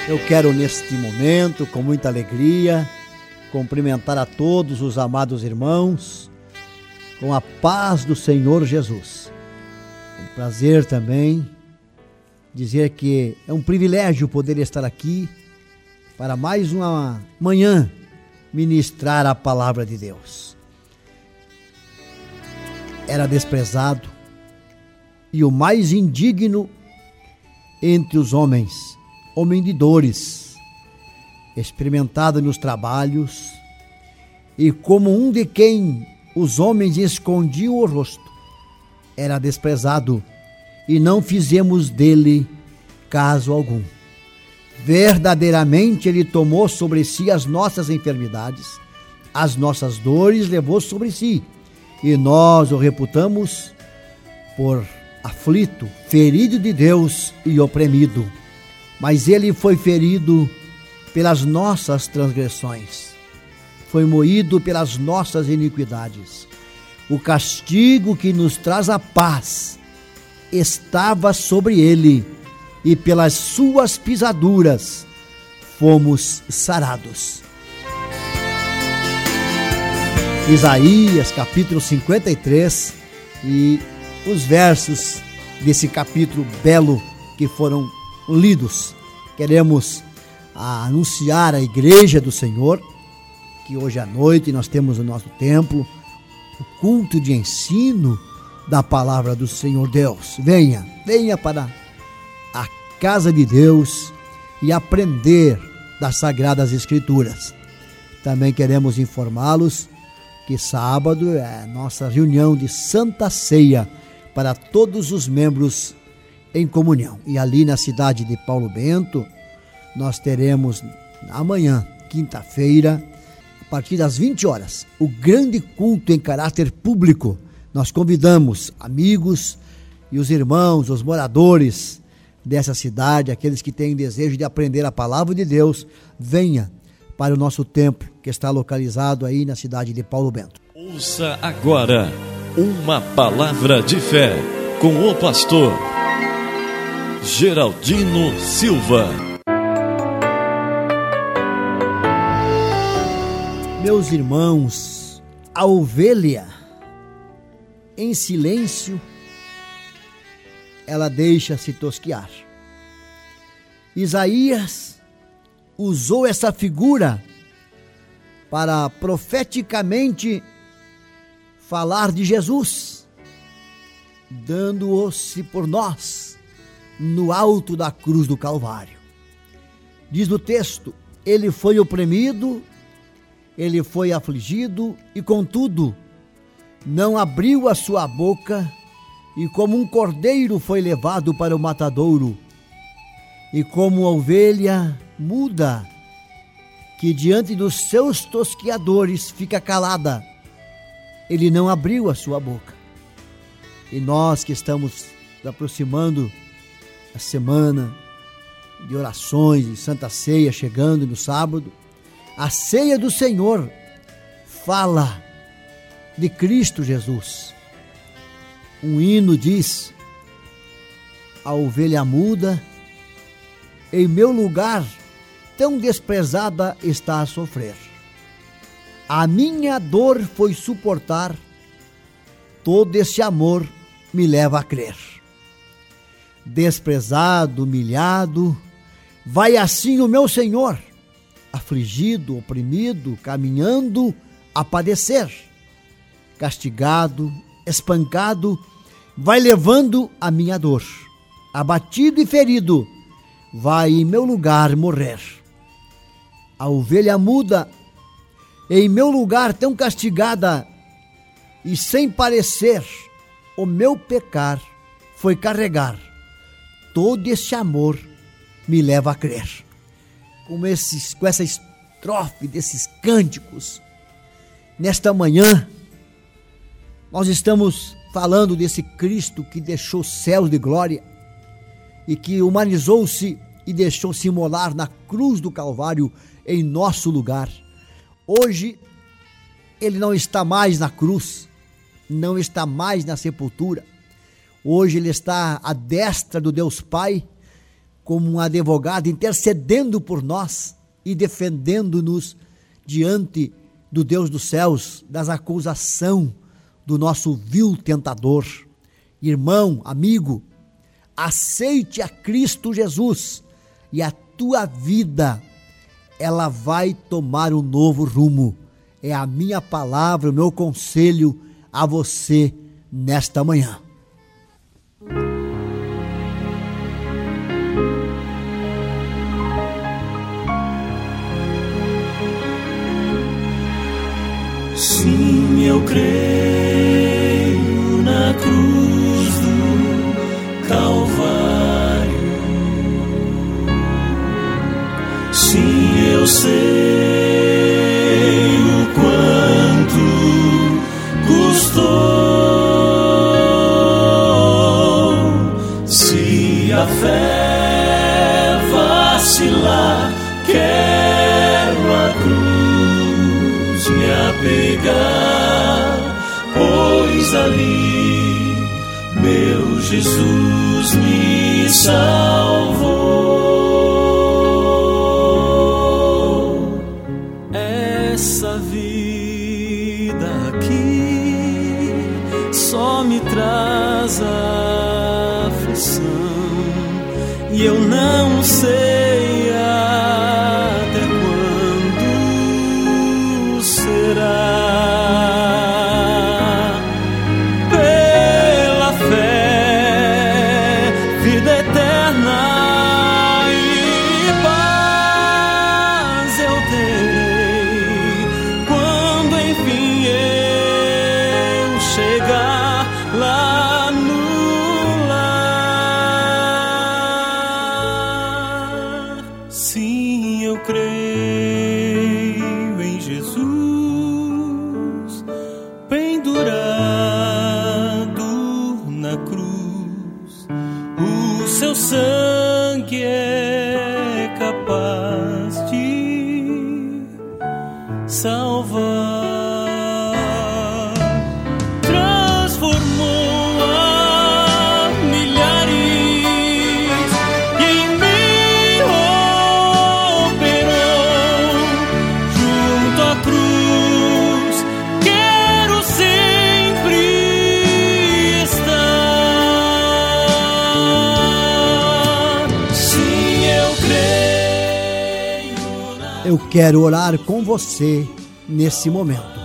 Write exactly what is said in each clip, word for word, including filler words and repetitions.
Eu quero neste momento, com muita alegria, cumprimentar a todos os amados irmãos com a paz do Senhor Jesus. Um prazer também dizer que é um privilégio poder estar aqui para mais uma manhã ministrar a palavra de Deus. Era desprezado e o mais indigno entre os homens, homem de dores, experimentado nos trabalhos, e como um de quem os homens escondiam o rosto, era desprezado, e não fizemos dele caso algum. Verdadeiramente ele tomou sobre si as nossas enfermidades, as nossas dores levou sobre si, e nós o reputamos por aflito, ferido de Deus e oprimido. Mas ele foi ferido pelas nossas transgressões, foi moído pelas nossas iniquidades. O castigo que nos traz a paz estava sobre ele, e pelas suas pisaduras fomos sarados. Isaías capítulo cinquenta e três, e os versos desse capítulo belo que foram lidos. Queremos anunciar à igreja do Senhor que hoje à noite nós temos no nosso templo o culto de ensino da palavra do Senhor Deus. Venha, venha para a casa de Deus e aprender das Sagradas Escrituras. Também queremos informá-los que sábado é a nossa reunião de Santa Ceia para todos os membros em comunhão. E ali na cidade de Paulo Bento, nós teremos amanhã, quinta-feira, a partir das vinte horas, o grande culto em caráter público. Nós convidamos amigos e os irmãos, os moradores dessa cidade, aqueles que têm desejo de aprender a palavra de Deus, venha para o nosso templo, que está localizado aí na cidade de Paulo Bento. Ouça agora uma palavra de fé com o pastor Geraldino Silva. Meus irmãos, a ovelha, em silêncio, ela deixa-se tosquiar. Isaías usou essa figura para profeticamente falar de Jesus, dando-se por nós no alto da cruz do Calvário. Diz o texto: ele foi oprimido, ele foi afligido, e contudo não abriu a sua boca, e como um cordeiro foi levado para o matadouro, e como a ovelha muda, que diante dos seus tosquiadores fica calada, ele não abriu a sua boca. E nós que estamos aproximando a semana de orações, de Santa Ceia, chegando no sábado, a ceia do Senhor fala de Cristo Jesus. Um hino diz: a ovelha muda, em meu lugar tão desprezada está a sofrer. A minha dor foi suportar, todo esse amor me leva a crer. Desprezado, humilhado, vai assim o meu Senhor, afligido, oprimido, caminhando a padecer. Castigado, espancado, vai levando a minha dor. Abatido e ferido, vai em meu lugar morrer. A ovelha muda, em meu lugar tão castigada, e sem parecer o meu pecar foi carregar. Todo esse amor me leva a crer. Com, esses, com essa estrofe desses cânticos, nesta manhã, nós estamos falando desse Cristo que deixou céus de glória e que humanizou-se e deixou-se imolar na cruz do Calvário em nosso lugar. Hoje, ele não está mais na cruz, não está mais na sepultura. Hoje ele está à destra do Deus Pai, como um advogado intercedendo por nós e defendendo-nos diante do Deus dos céus, das acusações do nosso vil tentador. Irmão, amigo, aceite a Cristo Jesus e a tua vida, ela vai tomar um novo rumo. É a minha palavra, o meu conselho a você nesta manhã. Sim, eu creio na cruz do Calvário. Sim, eu sei o quanto custou. Se a fé vacilar, quero a cruz me apegar, pois ali meu Jesus me salvou. Essa vida aqui só me traz aflição, e eu não sei até quando será. Pela fé, vida eterna e paz eu terei quando enfim eu chegar lá no lar. Sim, eu creio em Jesus pendurado na cruz. O seu sangue é capaz de salvar. Transformou a milhares e em mim operou. Junto à cruz quero sempre estar. Sim, eu creio na... Eu quero orar com você nesse momento.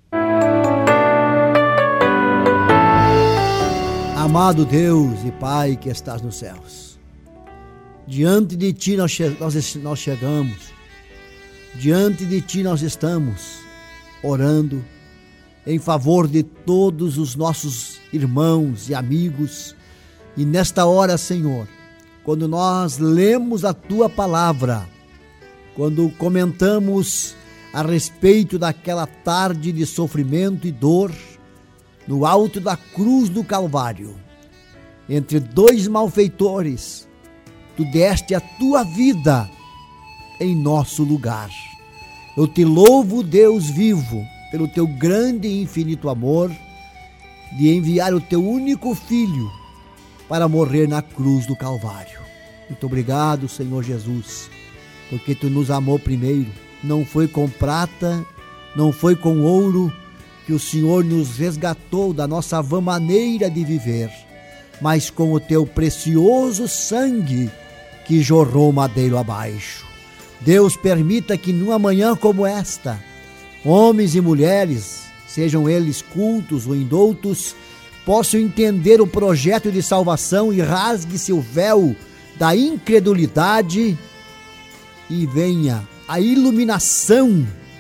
Amado Deus e Pai que estás nos céus, diante de Ti nós, che- nós, nós chegamos, diante de Ti nós estamos orando em favor de todos os nossos irmãos e amigos. E nesta hora, Senhor, quando nós lemos a Tua palavra, quando comentamos a respeito daquela tarde de sofrimento e dor no alto da cruz do Calvário, entre dois malfeitores, Tu deste a Tua vida em nosso lugar. Eu te louvo, Deus vivo, pelo Teu grande e infinito amor de enviar o Teu único Filho para morrer na cruz do Calvário. Muito obrigado, Senhor Jesus, porque Tu nos amou primeiro. Não foi com prata, não foi com ouro que o Senhor nos resgatou da nossa vã maneira de viver, mas com o Teu precioso sangue que jorrou madeiro abaixo. Deus, permita que numa manhã como esta, homens e mulheres, sejam eles cultos ou indoutos, possam entender o projeto de salvação e rasgue-se o véu da incredulidade e venha a iluminação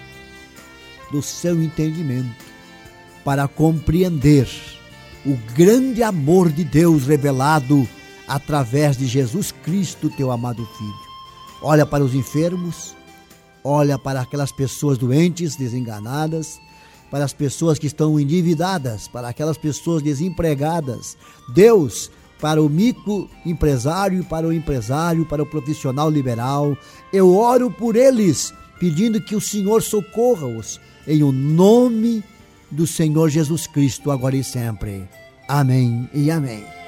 do seu entendimento para compreender o grande amor de Deus revelado através de Jesus Cristo, Teu amado Filho. Olha para os enfermos, olha para aquelas pessoas doentes, desenganadas, para as pessoas que estão endividadas, para aquelas pessoas desempregadas. Deus, para o microempresário, para o empresário, para o profissional liberal, eu oro por eles, pedindo que o Senhor socorra-os, em o nome do Senhor Jesus Cristo, agora e sempre. Amém e amém.